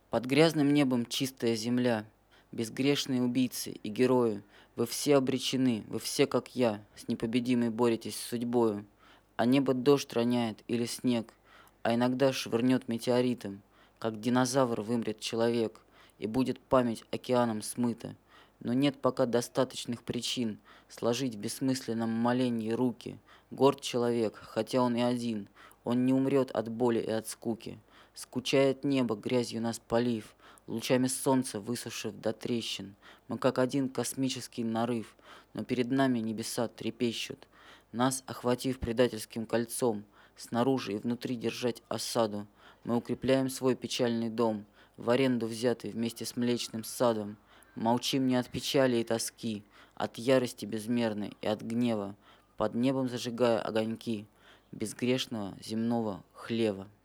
Под грязным небом чистая земля, безгрешные убийцы и герои, вы все обречены, вы все, как я, с непобедимой боретесь с судьбою. А небо дождь роняет или снег, а иногда швырнет метеоритом, как динозавр вымрет человек, и будет память океаном смыта. Но нет пока достаточных причин сложить в бессмысленном молении руки. Горд человек, хотя он и один, он не умрет от боли и от скуки. Скучает небо, грязью нас полив, лучами солнца высушив до трещин. Мы как один космический нарыв, но перед нами небеса трепещут. Нас, охватив предательским кольцом, снаружи и внутри держать осаду. Мы укрепляем свой печальный дом, в аренду взятый вместе с Млечным Садом. Молчим не от печали и тоски, от ярости безмерной и от гнева, под небом зажигая огоньки безгрешного земного хлева.